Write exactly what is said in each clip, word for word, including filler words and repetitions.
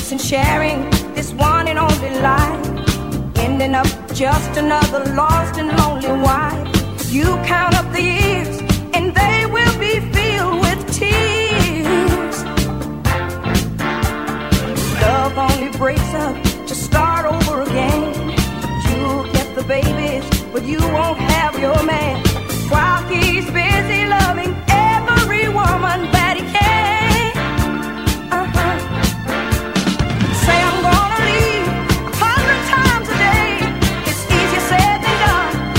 and sharing this one and only life, ending up just another lost and lonely wife. You count up the years and they will be filled with tears. Love only breaks up to start over again. You'll get the babies, but you won't have your man, while he's busy loving every woman that he can. Uh-huh. Say I'm gonna leave a hundred times a day. It's easier said than done.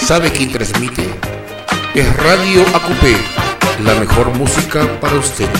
sabe quién transmite. Es Radio A Q P, la mejor música para usted.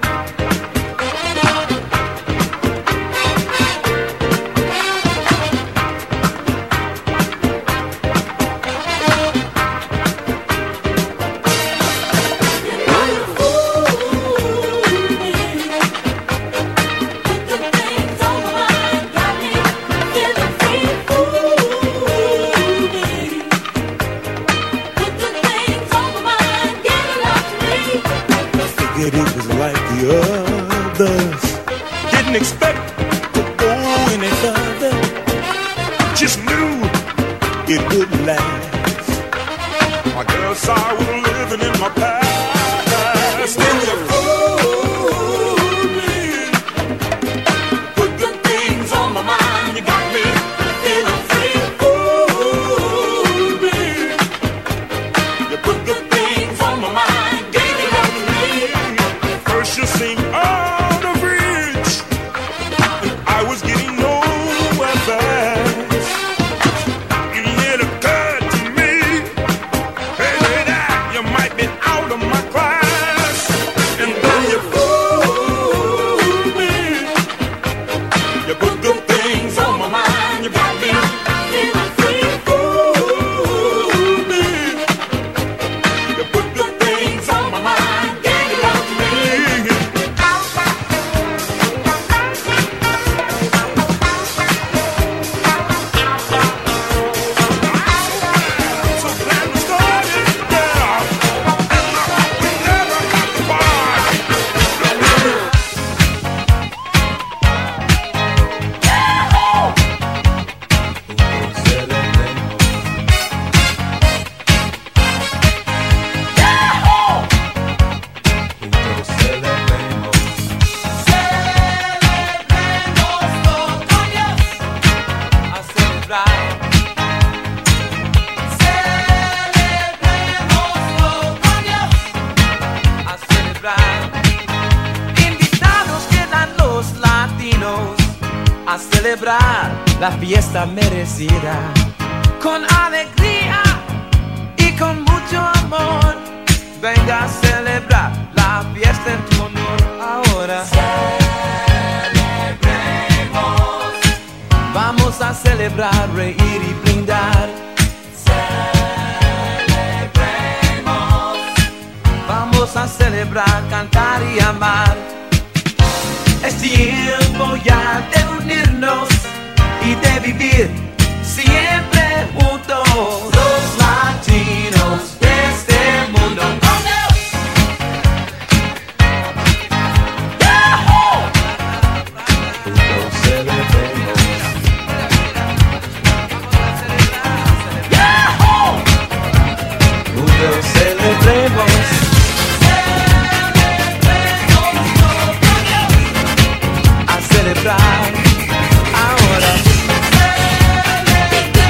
La fiesta merecida, con alegría y con mucho amor. Venga a celebrar la fiesta en tu honor ahora. Celebremos. Vamos a celebrar, reír y brindar. Celebremos. Vamos a celebrar, cantar y amar. Es tiempo ya de unirnos y de vivir siempre juntos, los latinos de este mundo. Juntos celebremos. Juntos celebremos. A celebrar ahora.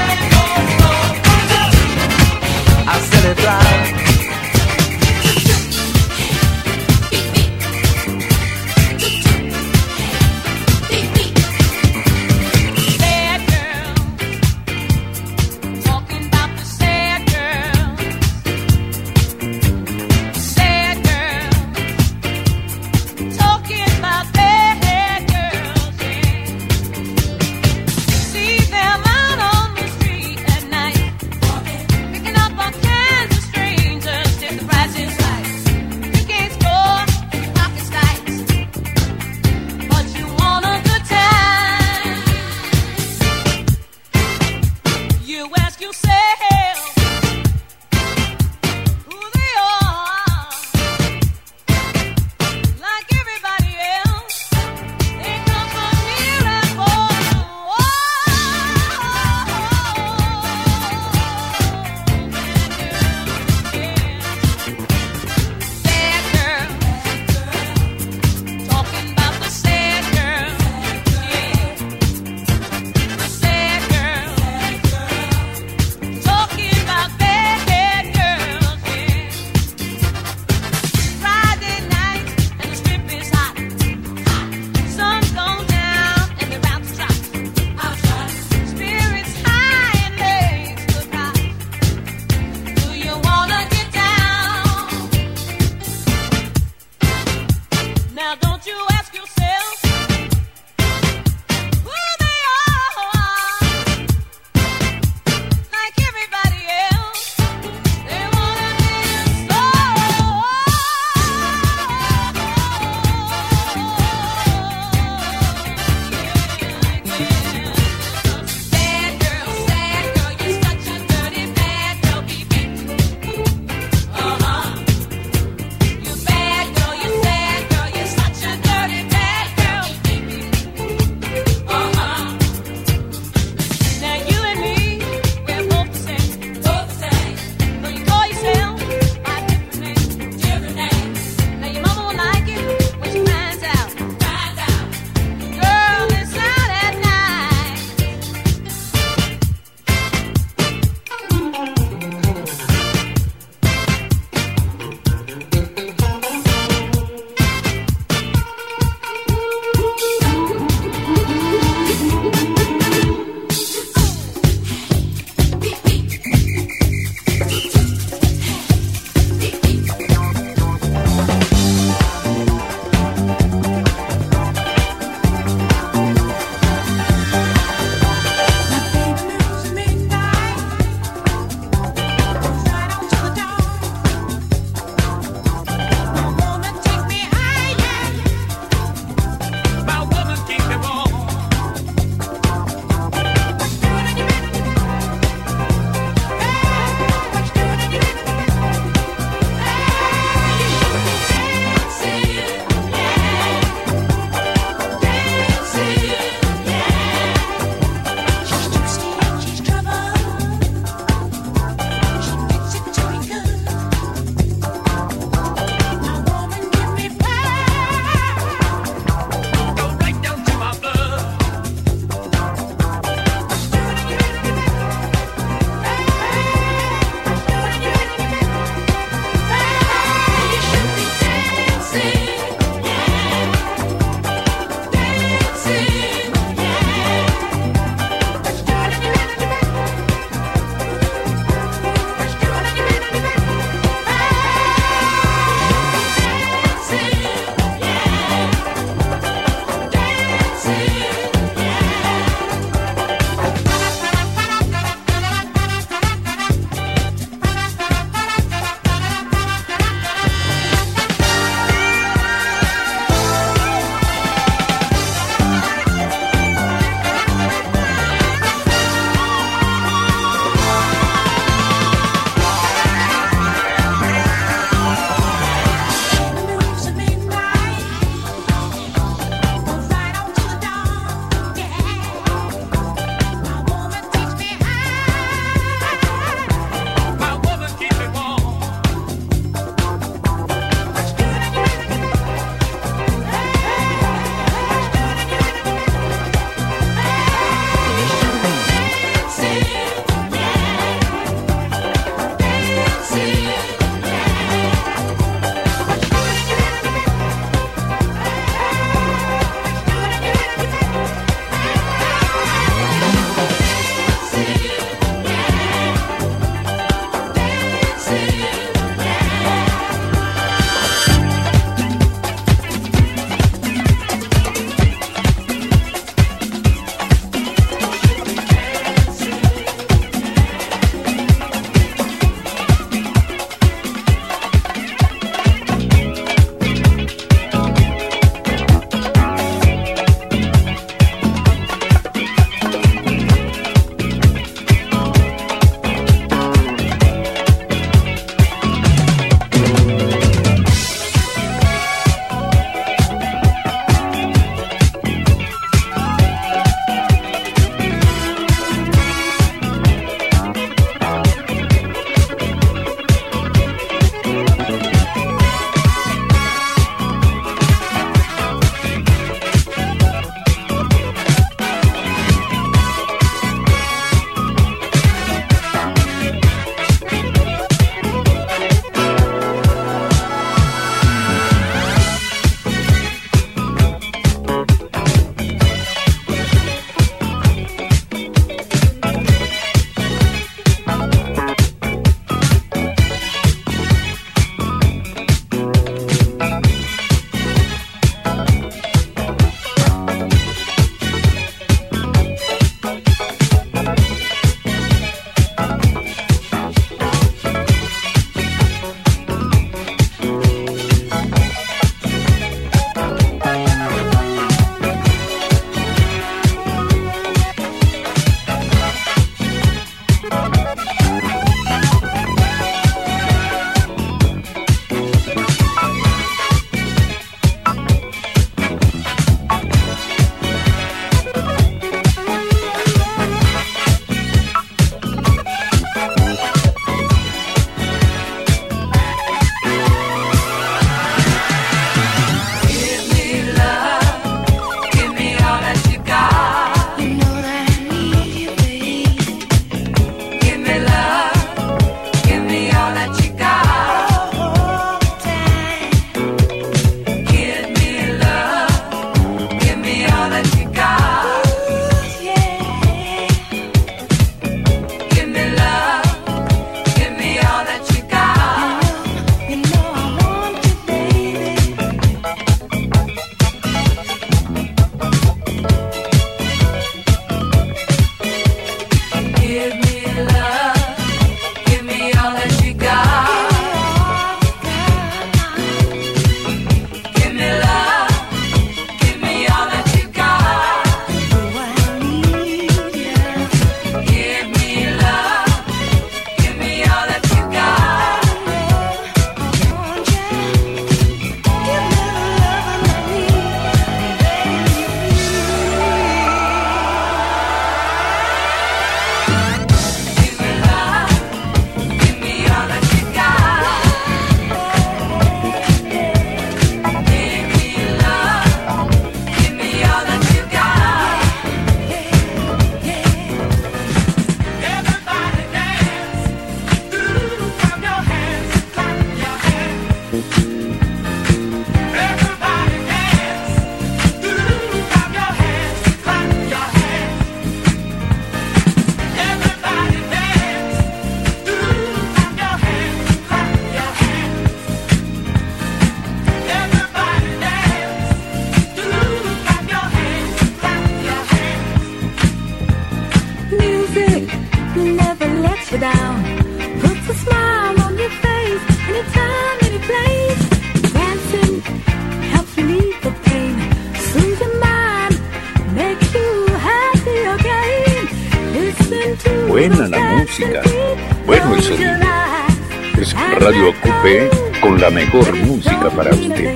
buena la música, bueno el sonido. Es Radio Acupé con la mejor música para usted.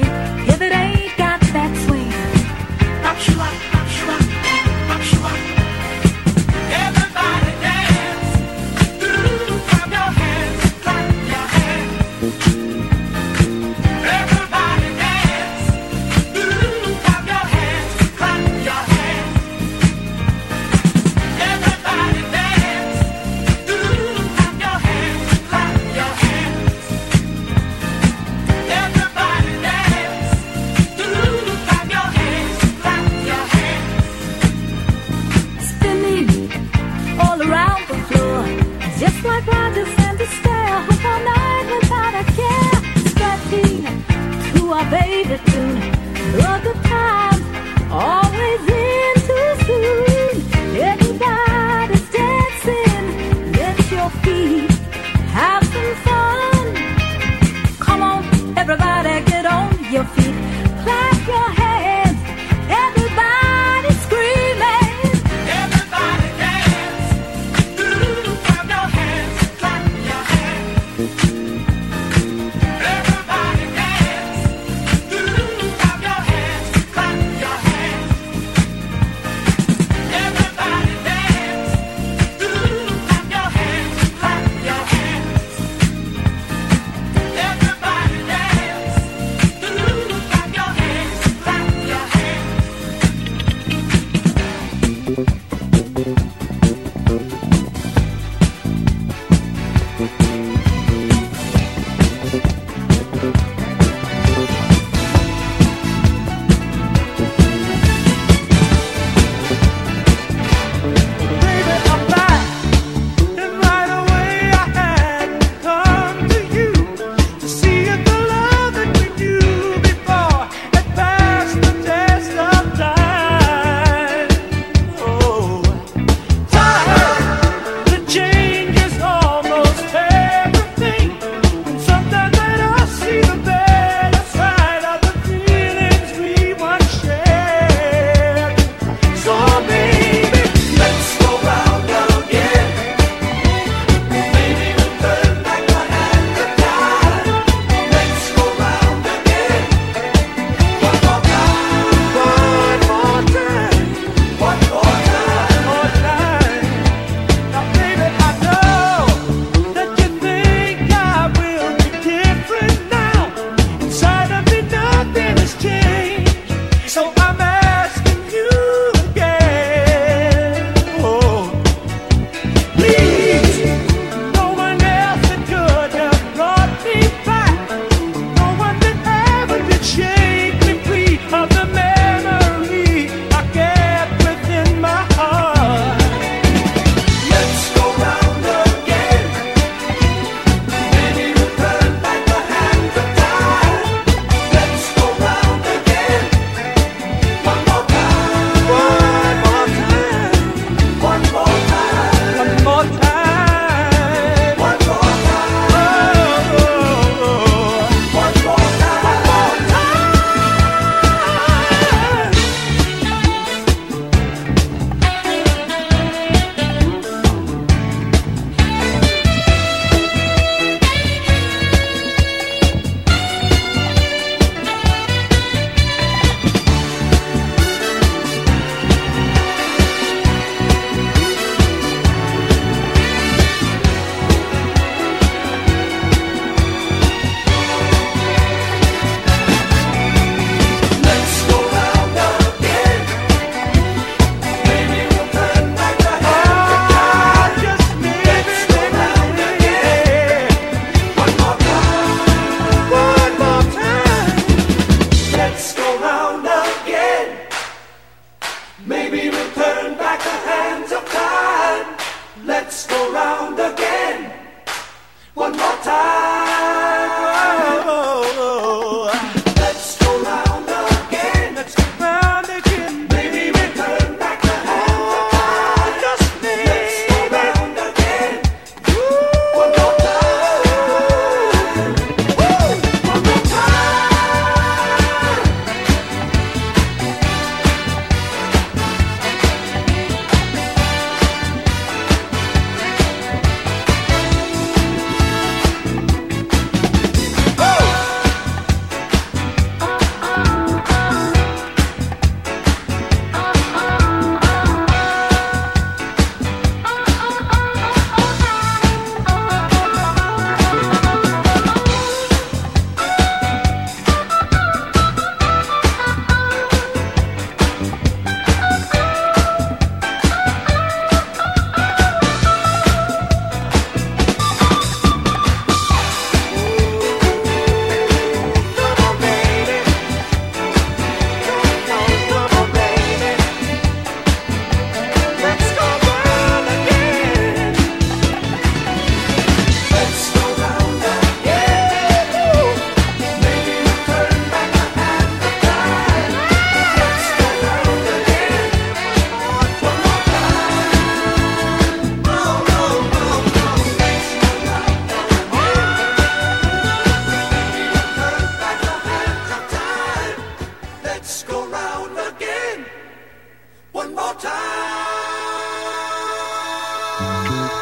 Everybody dance.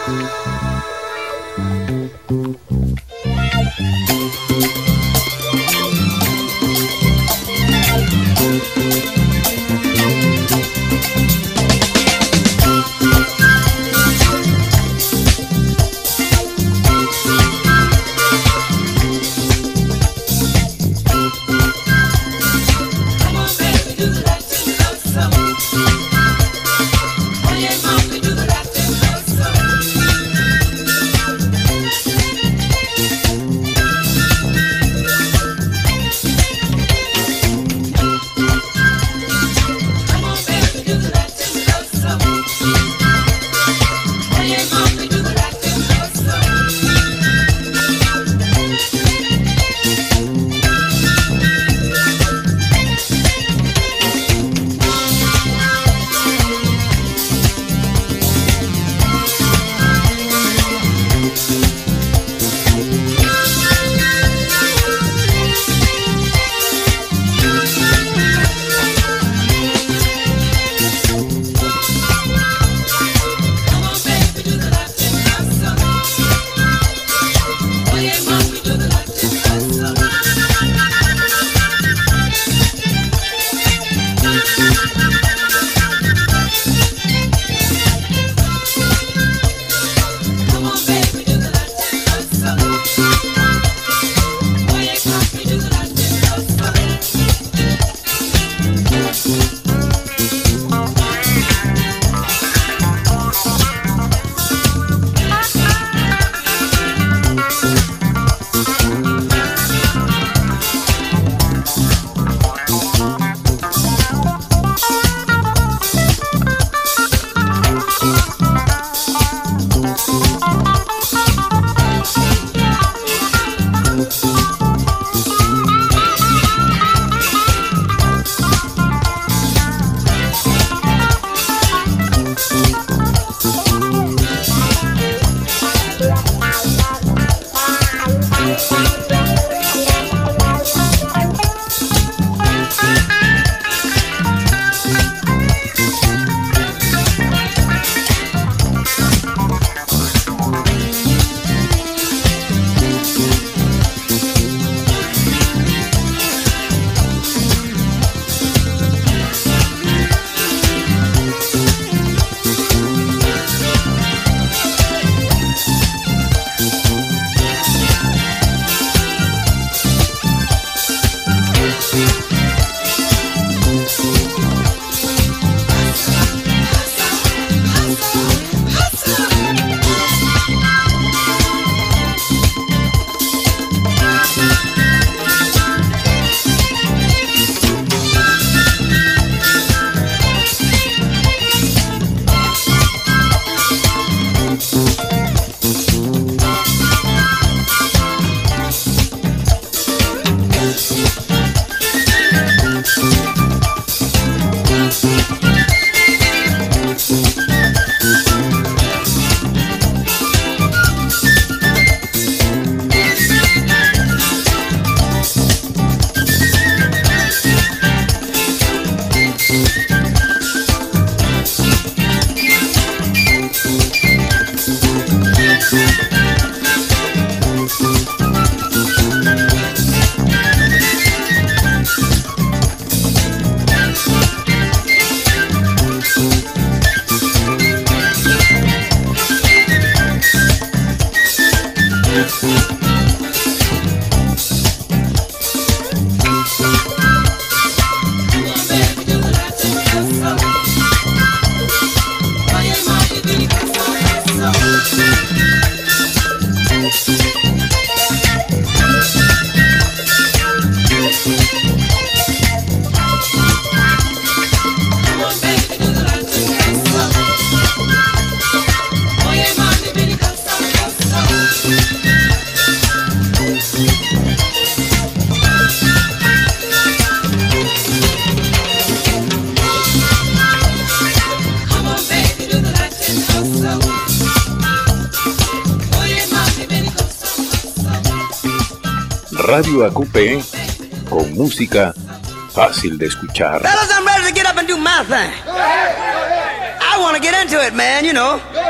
Radio A Q P con música fácil de escuchar. Fellas, I'm ready to get up and do my thing. I want to get into it, man, you know.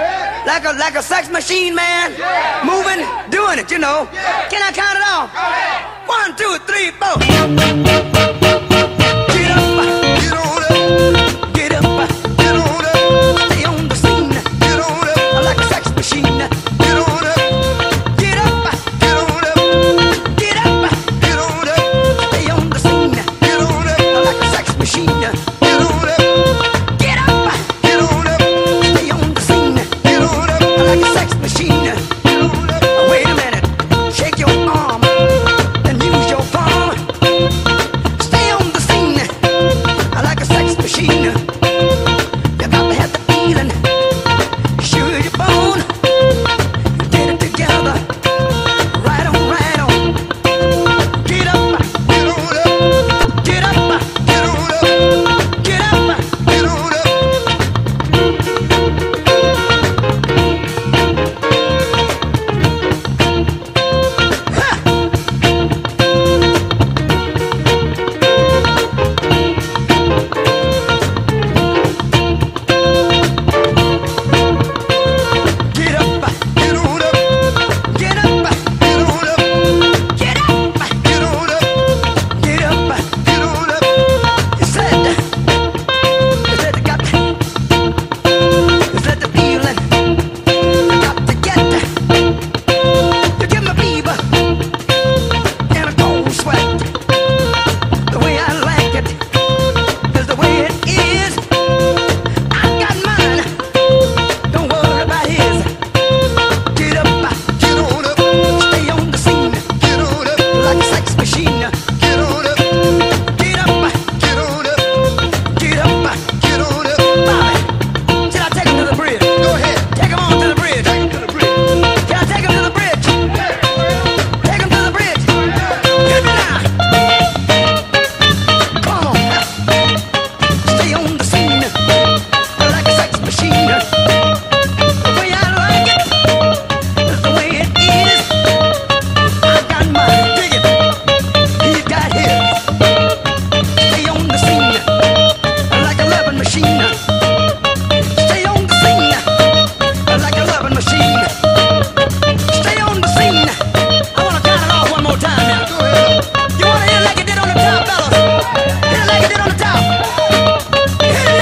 like a like a sex machine, man. Yeah. Moving, doing it, you know. Yeah. Can I count it off? One, two, three, four. Get up, get on up, get up, get on up. Stay on the scene, get on up, like a sex machine. Get on up, get up, get on up, get up, get on up. Stay on the scene, get on up, like a sex machine. Get on up, get up, get on up. Stay on the scene, get on up, like a sex machine. Get on up. Wait a minute, shake your arm, then use your palm. Stay on the scene, like a sex machine. You got to have the feeling, sure your bone. Get it together, right on, right on. Get up, get on up, get up, get on up, get up, get on up. Get up, get on up, get up, get on up, get up, get on up, get up, get on up. You said, you said you got, you said the feeling, you got to get, you give me fever and a cold sweat. The way I like it is the way it is. I got mine, don't worry about his. Get up, get on up, stay on the scene. Get on up, like a sex machine. Get on up, get up, get on up, get up, get on up. Bobby, should I take him to the bridge? Go ahead, take him on to the bridge. Take him to the bridge. Can I take him to the bridge? Take him to the bridge. Hit me now. Come on, stay on the scene, like a sex machine. The way I like it is the way it is. I got mine, dig it. He's got his. Stay on the scene, like a loving machine. Stay on the scene, like a loving machine. Stay on the scene. I wanna count it off one more time now. Go ahead. You wanna hit it like it did on the top, fellas? Hit it like it did on the top. Hit it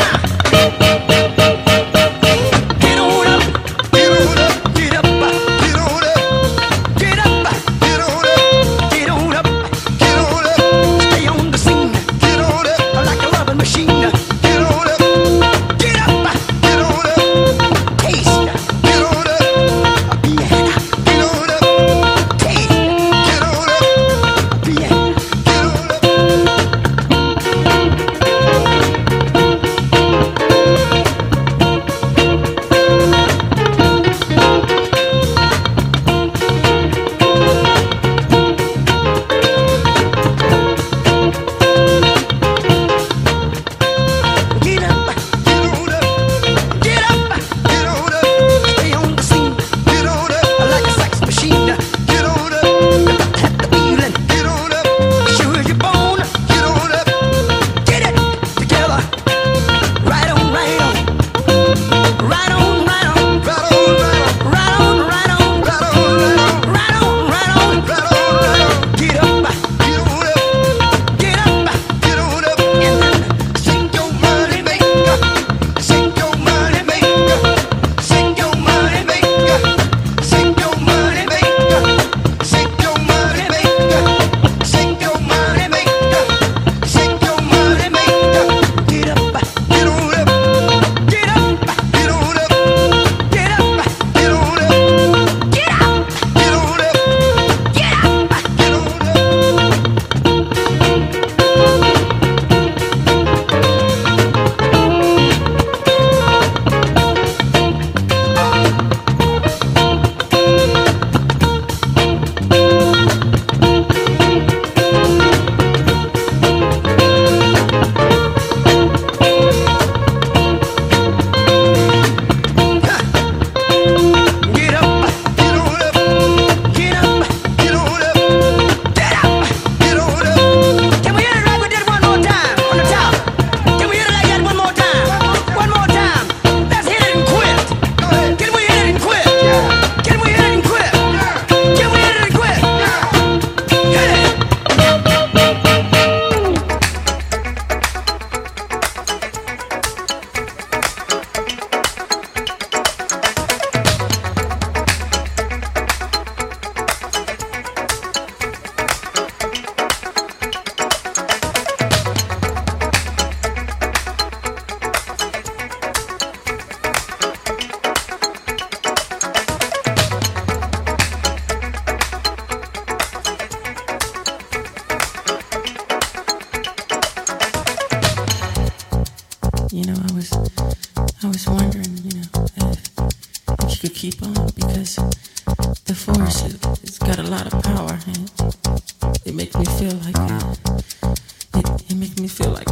was, I was wondering, you know, if, if you could keep on, because the force, it, it's got a lot of power, and it makes me feel like, uh, it, it makes me feel like,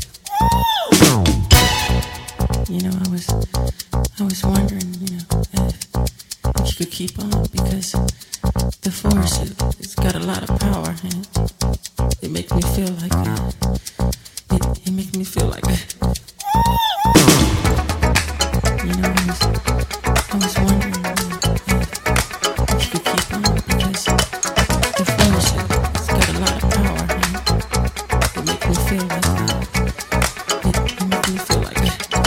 you know, I was, I was wondering, you know, if, if you could keep on, because the force, it, it's got a lot of power, and it makes me feel like, uh, it, it makes me feel like, you know, I was, I was wondering, you know, if, if you could keep on, because the force, it, it's got a lot of power, and it makes me feel like, uh, it, it makes me feel like,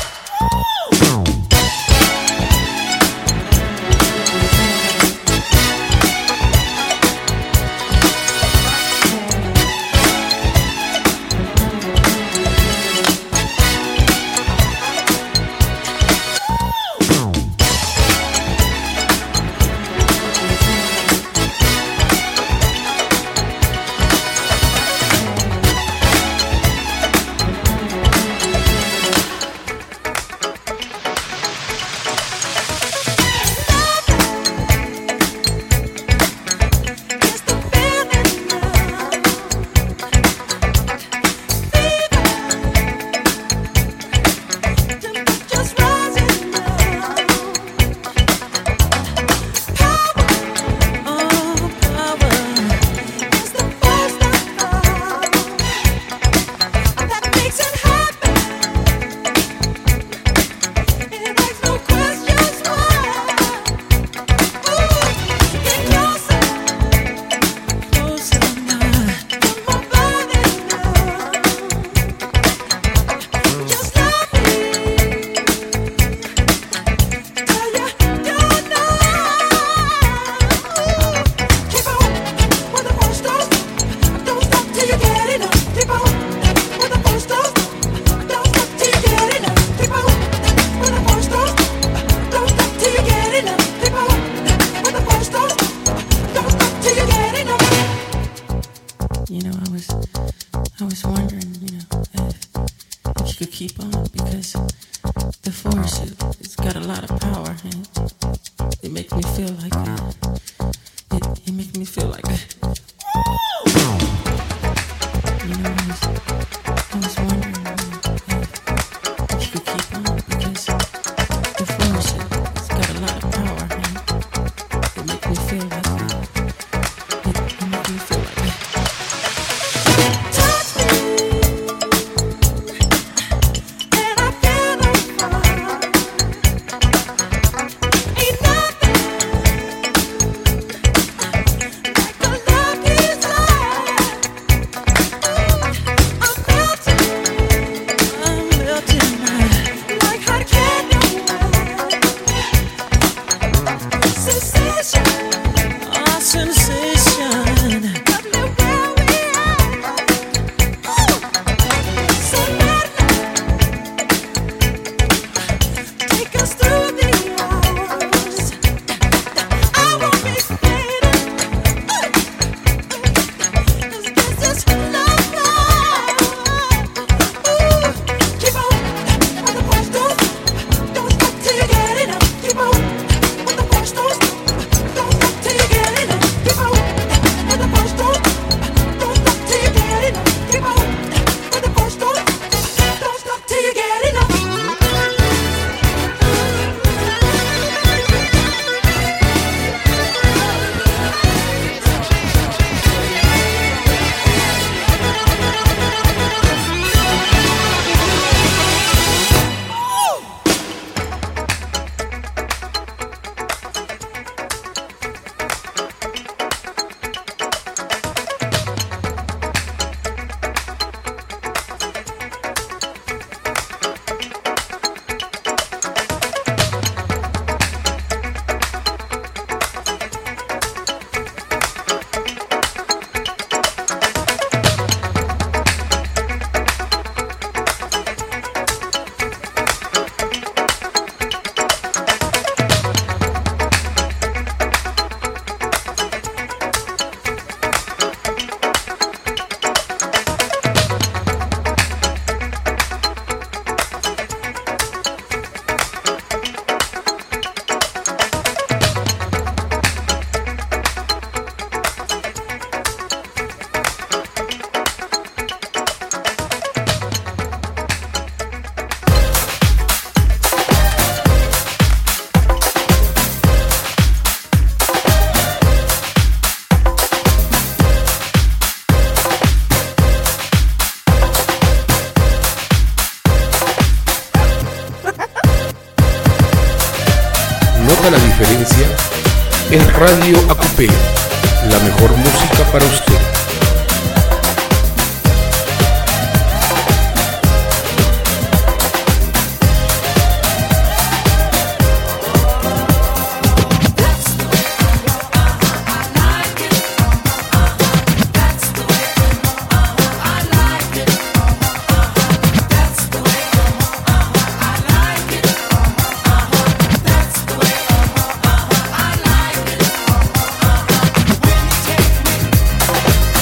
you know, I was, I was wondering, you know, if, if you could keep on, because the force, it, it's got a lot of power, and it makes me feel like, uh, it, it makes me feel like, you know, I was, I was wondering, you know, if, if you could keep on, because the force, it, it's got a lot of power, and it makes me feel like, uh, it, it makes me feel like. Lucky marca la diferencia es Radio Acupé, la mejor música para usted. When you take me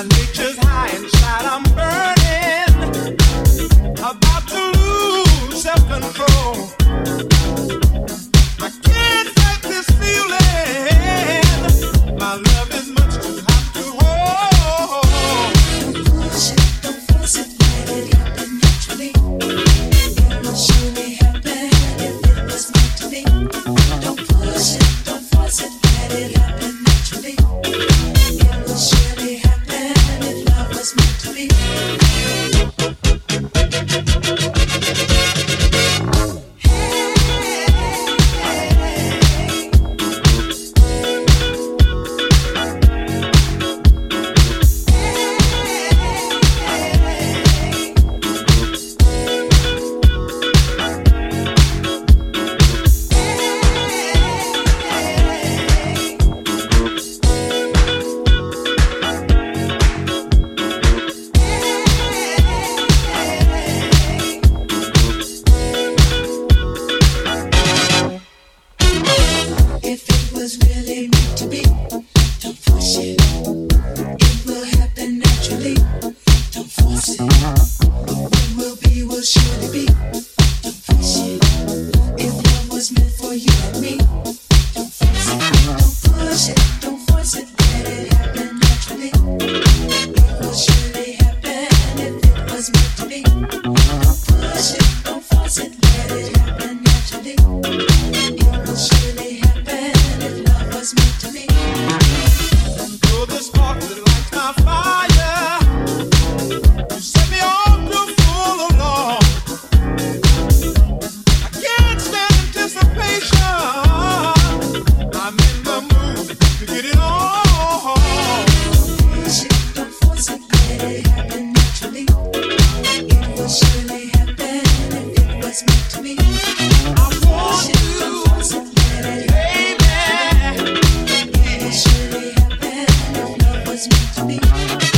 My nature's high inside, I'm burning, about to lose self-control. I can't fight this feeling. My love is much too hot to hold. Don't push it, don't force it, let it happen naturally. It will surely happen if it was meant to be. Don't push it, don't force it, let it happen naturally. It will surely happen if love was meant to be. If it was really meant to be, don't force it. It will happen naturally. Don't force it. What will be will surely be. Don't force it. If love was meant for you and me, don't force it. Don't push it. Don't force it. Let it happen naturally. It will surely happen if it was meant to be. Don't push it. Don't force it. Let it happen naturally. It will surely happen if love was meant to be. You're the spark that lights my fire. You set me on to full along. I can't stand anticipation. I'm in the mood to get it on. Don't push it, don't force it, let it happen naturally. It will surely happen if it was meant to be. I want Push it, don't you, force it, let it happen. baby. It will surely happen if love was meant to be.